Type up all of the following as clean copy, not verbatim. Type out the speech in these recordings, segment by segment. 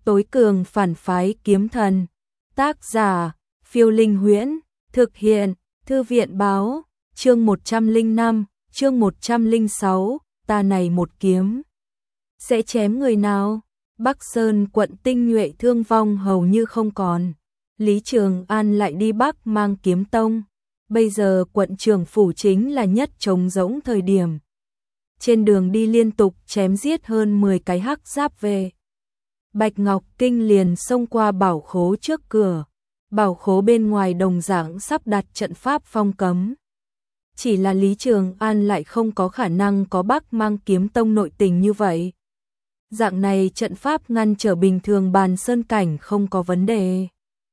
tối cường phản phái kiếm thần. Tác giả, Phiêu Linh Huyễn, thực hiện, Thư viện báo, chương 105, chương 106, ta này một kiếm. Sẽ chém người nào? Bắc Sơn quận tinh nhuệ thương vong hầu như không còn. Lý Trường An lại đi Bắc mang kiếm tông. Bây giờ quận trưởng phủ chính là nhất trống rỗng thời điểm. Trên đường đi liên tục chém giết hơn 10 cái hắc giáp về. Bạch Ngọc Kinh liền xông qua bảo khố trước cửa. Bảo khố bên ngoài đồng dạng sắp đặt trận pháp phong cấm. Chỉ là Lý Trường An lại không có khả năng có Bắc mang kiếm tông nội tình như vậy. Dạng này trận pháp ngăn trở bình thường bàn sơn cảnh không có vấn đề.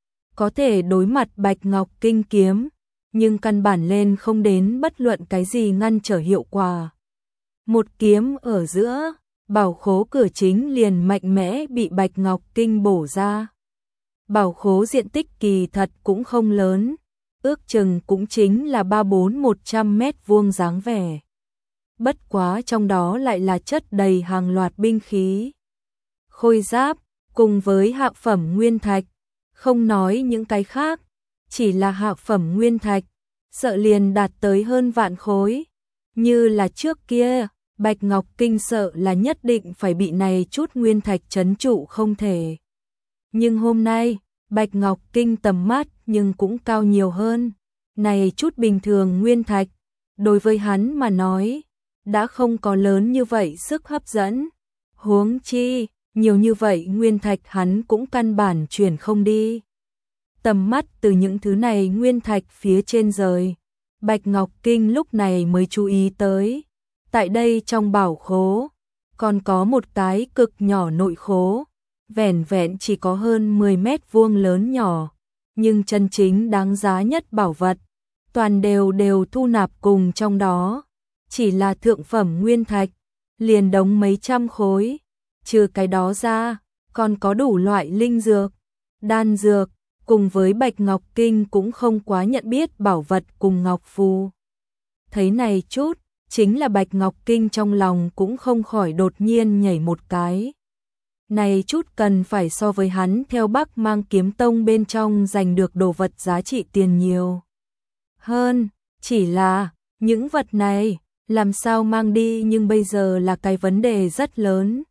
Có thể đối mặt Bạch Ngọc Kinh kiếm, nhưng căn bản lên không đến bất luận cái gì ngăn trở hiệu quả. Một kiếm ở giữa, bảo khố cửa chính liền mạnh mẽ bị Bạch Ngọc Kinh bổ ra. Bảo khố diện tích kỳ thật cũng không lớn, ước chừng cũng chính là 3-4-100 mét vuông dáng vẻ. Bất quá trong đó lại là chất đầy hàng loạt binh khí, khôi giáp, cùng với hạ phẩm nguyên thạch. Không nói những cái khác, chỉ là hạ phẩm nguyên thạch, sợ liền đạt tới hơn vạn khối. Như là trước kia, Bạch Ngọc Kinh sợ là nhất định phải bị này chút nguyên thạch trấn trụ không thể. Nhưng hôm nay, Bạch Ngọc Kinh tầm mắt nhưng cũng cao nhiều hơn. Này chút bình thường nguyên thạch, đối với hắn mà nói, đã không có lớn như vậy sức hấp dẫn. Huống chi, nhiều như vậy nguyên thạch hắn cũng căn bản chuyển không đi. Tầm mắt từ những thứ này nguyên thạch phía trên rời, Bạch Ngọc Kinh lúc này mới chú ý tới. Tại đây trong bảo khố, còn có một cái cực nhỏ nội khố, vẻn vẹn chỉ có hơn 10 mét vuông lớn nhỏ, nhưng chân chính đáng giá nhất bảo vật, toàn đều thu nạp cùng trong đó, chỉ là thượng phẩm nguyên thạch, liền đống mấy trăm khối, trừ cái đó ra, còn có đủ loại linh dược, đan dược, cùng với Bạch Ngọc Kinh cũng không quá nhận biết bảo vật cùng ngọc phù. Thấy này chút, chính là Bạch Ngọc Kinh trong lòng cũng không khỏi đột nhiên nhảy một cái. Này chút cần phải so với hắn theo Bắc mang kiếm tông bên trong giành được đồ vật giá trị tiền nhiều hơn, chỉ là những vật này làm sao mang đi nhưng bây giờ là cái vấn đề rất lớn.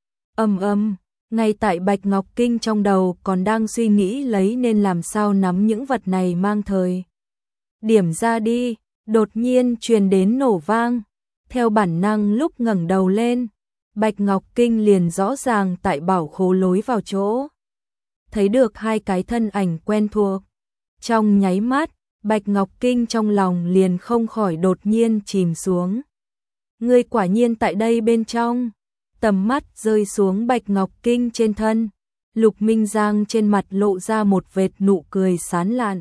Ngay tại Bạch Ngọc Kinh trong đầu còn đang suy nghĩ lấy nên làm sao nắm những vật này mang thời điểm ra đi, đột nhiên truyền đến nổ vang. Theo bản năng lúc ngẩng đầu lên, Bạch Ngọc Kinh liền rõ ràng tại bảo khố lối vào chỗ. Thấy được hai cái thân ảnh quen thuộc. Trong nháy mắt, Bạch Ngọc Kinh trong lòng liền không khỏi đột nhiên chìm xuống. Ngươi quả nhiên tại đây bên trong. Tầm mắt rơi xuống Bạch Ngọc Kinh trên thân. Lục Minh Giang trên mặt lộ ra một vệt nụ cười sán lạn.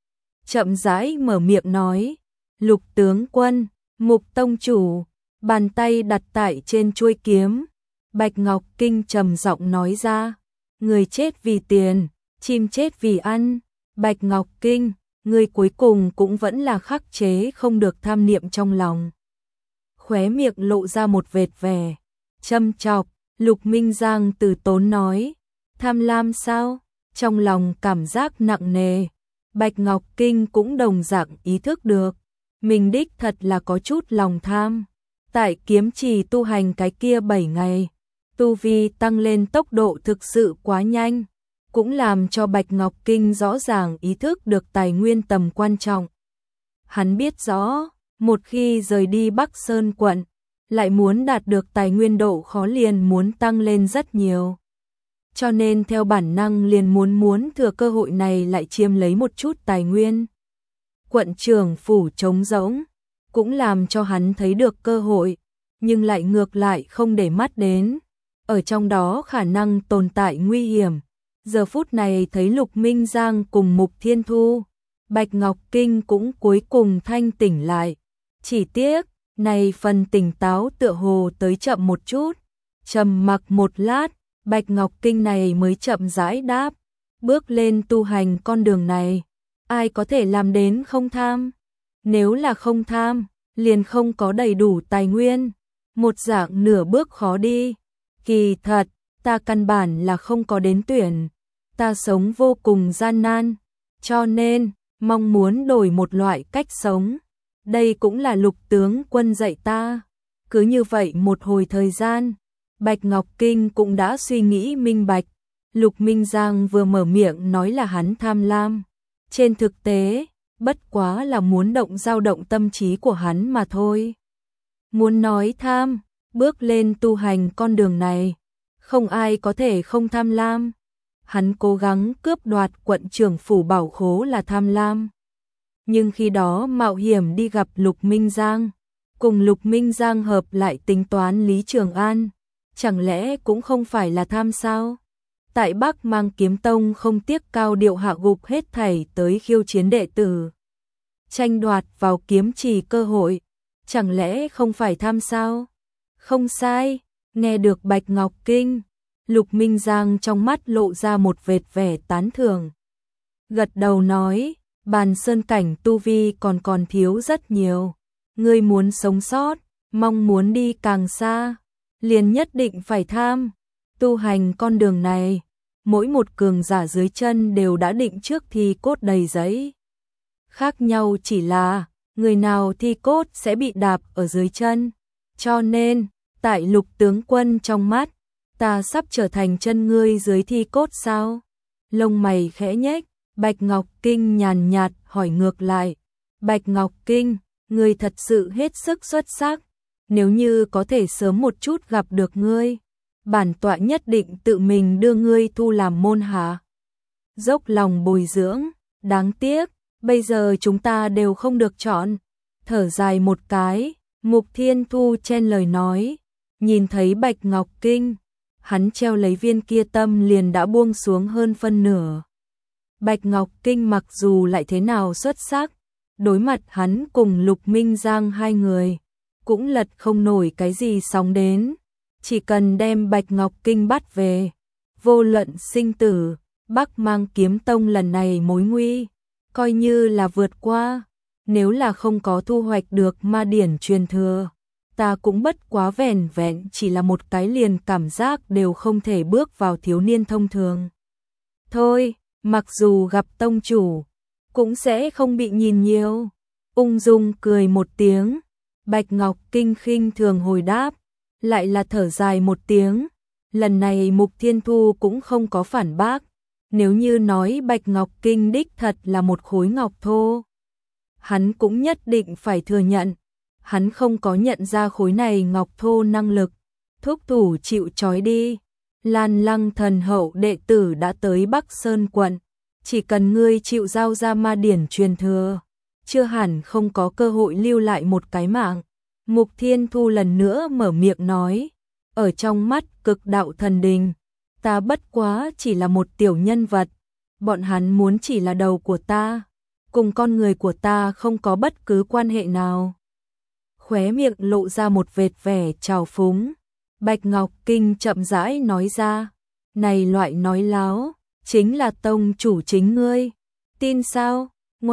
Chậm rãi mở miệng nói. Lục tướng quân, Mục tông chủ, bàn tay đặt tại trên chuôi kiếm. Bạch Ngọc Kinh trầm giọng nói ra. Người chết vì tiền, chim chết vì ăn. Bạch Ngọc Kinh, người cuối cùng cũng vẫn là khắc chế không được tham niệm trong lòng. Khóe miệng lộ ra một vệt vẻ châm chọc. Lục Minh Giang từ tốn nói. Tham lam sao? Trong lòng cảm giác nặng nề. Bạch Ngọc Kinh cũng đồng dạng ý thức được. Mình đích thật là có chút lòng tham. Tại kiếm trì tu hành cái kia 7 ngày, tu vi tăng lên tốc độ thực sự quá nhanh, cũng làm cho Bạch Ngọc Kinh rõ ràng ý thức được tài nguyên tầm quan trọng. Hắn biết rõ, một khi rời đi Bắc Sơn quận, lại muốn đạt được tài nguyên độ khó liền muốn tăng lên rất nhiều. Cho nên theo bản năng liền muốn thừa cơ hội này lại chiếm lấy một chút tài nguyên. Quận trưởng phủ trống rỗng, cũng làm cho hắn thấy được cơ hội, nhưng lại ngược lại không để mắt đến. Ở trong đó khả năng tồn tại nguy hiểm. Giờ phút này thấy Lục Minh Giang cùng Mục Thiên Thu, Bạch Ngọc Kinh cũng cuối cùng thanh tỉnh lại. Chỉ tiếc, này phần tỉnh táo tựa hồ tới chậm một chút. Trầm mặc một lát, Bạch Ngọc Kinh này mới chậm rãi đáp. Bước lên tu hành con đường này, ai có thể làm đến không tham? Nếu là không tham, liền không có đầy đủ tài nguyên. Một dạng nửa bước khó đi. Kỳ thật, ta căn bản là không có đến tuyển, ta sống vô cùng gian nan, cho nên mong muốn đổi một loại cách sống. Đây cũng là Lục tướng quân dạy ta. Cứ như vậy một hồi thời gian, Bạch Ngọc Kinh cũng đã suy nghĩ minh bạch. Lục Minh Giang vừa mở miệng nói là hắn tham lam, trên thực tế, bất quá là muốn dao động tâm trí của hắn mà thôi. Muốn nói tham, bước lên tu hành con đường này, không ai có thể không tham lam. Hắn cố gắng cướp đoạt quận trưởng phủ bảo khố là tham lam. Nhưng khi đó mạo hiểm đi gặp Lục Minh Giang, cùng Lục Minh Giang hợp lại tính toán Lý Trường An, chẳng lẽ cũng không phải là tham sao? Tại Bắc Mang Kiếm Tông không tiếc cao điệu hạ gục hết thảy tới khiêu chiến đệ tử, tranh đoạt vào kiếm trì cơ hội, chẳng lẽ không phải tham sao? Không sai, nghe được Bạch Ngọc Kinh, Lục Minh Giang trong mắt lộ ra một vệt vẻ tán thưởng. Gật đầu nói, Bàn Sơn cảnh tu vi còn thiếu rất nhiều, ngươi muốn sống sót, mong muốn đi càng xa, liền nhất định phải tham. Tu hành con đường này, mỗi một cường giả dưới chân đều đã định trước thi cốt đầy giấy. Khác nhau chỉ là, người nào thi cốt sẽ bị đạp ở dưới chân. Cho nên, tại Lục tướng quân trong mắt, ta sắp trở thành chân ngươi dưới thi cốt sao? Lông mày khẽ nhếch, Bạch Ngọc Kinh nhàn nhạt hỏi ngược lại. Bạch Ngọc Kinh, ngươi thật sự hết sức xuất sắc. Nếu như có thể sớm một chút gặp được ngươi, bản tọa nhất định tự mình đưa ngươi thu làm môn hạ. Dốc lòng bồi dưỡng, đáng tiếc, bây giờ chúng ta đều không được chọn. Thở dài một cái, Mục Thiên Thu chen lời nói, nhìn thấy Bạch Ngọc Kinh, hắn treo lấy viên kia tâm liền đã buông xuống hơn phân nửa. Bạch Ngọc Kinh mặc dù lại thế nào xuất sắc, đối mặt hắn cùng Lục Minh Giang hai người, cũng lật không nổi cái gì sóng đến. Chỉ cần đem Bạch Ngọc Kinh bắt về, vô luận sinh tử, Bắc Mang Kiếm Tông lần này mối nguy, coi như là vượt qua. Nếu là không có thu hoạch được ma điển truyền thừa, ta cũng bất quá vẻn vẹn chỉ là một cái liền cảm giác đều không thể bước vào thiếu niên thông thường. Thôi, mặc dù gặp tông chủ, cũng sẽ không bị nhìn nhiều. Ung dung cười một tiếng, Bạch Ngọc Kinh khinh thường hồi đáp, lại là thở dài một tiếng. Lần này Mục Thiên Thu cũng không có phản bác. Nếu như nói Bạch Ngọc Kinh đích thật là một khối ngọc thô, hắn cũng nhất định phải thừa nhận. Hắn không có nhận ra khối này ngọc thô năng lực. Thúc thủ chịu trói đi. Lan Lăng thần hậu đệ tử đã tới Bắc Sơn quận. Chỉ cần ngươi chịu giao ra ma điển truyền thừa, chưa hẳn không có cơ hội lưu lại một cái mạng. Mục Thiên Thu lần nữa mở miệng nói, ở trong mắt Cực Đạo Thần Đình, ta bất quá chỉ là một tiểu nhân vật, bọn hắn muốn chỉ là đầu của ta, cùng con người của ta không có bất cứ quan hệ nào. Khóe miệng lộ ra một vệt vẻ trào phúng, Bạch Ngọc Kinh chậm rãi nói ra, này loại nói láo, chính là tông chủ chính ngươi, tin sao?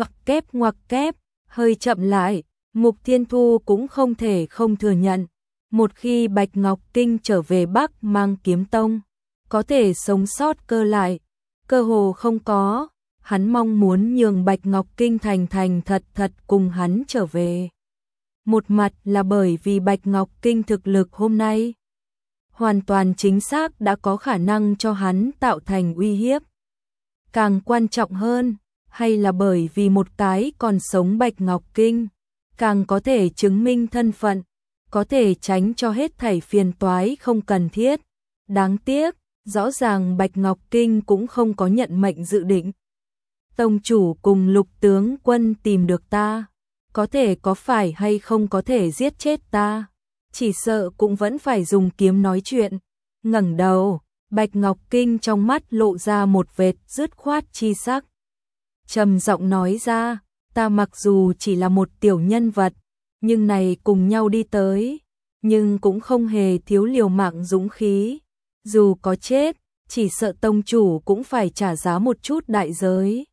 Ngoặc kép, hơi chậm lại, Mục Thiên Thu cũng không thể không thừa nhận, một khi Bạch Ngọc Kinh trở về Bắc Mang Kiếm Tông, có thể sống sót cơ lại, cơ hồ không có. Hắn mong muốn nhường Bạch Ngọc Kinh thành thật cùng hắn trở về. Một mặt là bởi vì Bạch Ngọc Kinh thực lực hôm nay hoàn toàn chính xác đã có khả năng cho hắn tạo thành uy hiếp. Càng quan trọng hơn, hay là bởi vì một cái còn sống Bạch Ngọc Kinh, càng có thể chứng minh thân phận, có thể tránh cho hết thảy phiền toái không cần thiết. Đáng tiếc, rõ ràng Bạch Ngọc Kinh cũng không có nhận mệnh dự định. Tông chủ cùng Lục tướng quân tìm được ta, có thể có phải hay không có thể giết chết ta, chỉ sợ cũng vẫn phải dùng kiếm nói chuyện. Ngẩng đầu, Bạch Ngọc Kinh trong mắt lộ ra một vệt dứt khoát chi sắc. Trầm giọng nói ra, ta mặc dù chỉ là một tiểu nhân vật, nhưng này cùng nhau đi tới, nhưng cũng không hề thiếu liều mạng dũng khí. Dù có chết, chỉ sợ tông chủ cũng phải trả giá một chút đại giới.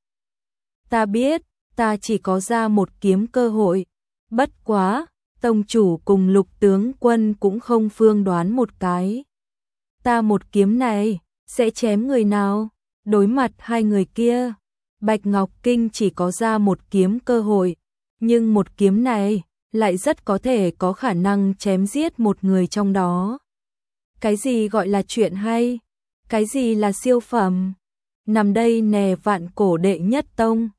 Ta biết, ta chỉ có ra một kiếm cơ hội, bất quá, tông chủ cùng Lục tướng quân cũng không phương đoán một cái. ta một kiếm này, sẽ chém người nào? Đối mặt hai người kia, Bạch Ngọc Kinh chỉ có ra một kiếm cơ hội, nhưng một kiếm này lại rất có thể có khả năng chém giết một người trong đó. Cái gì gọi là chuyện hay? Cái gì là siêu phẩm? Nằm đây nè vạn cổ đệ nhất tông.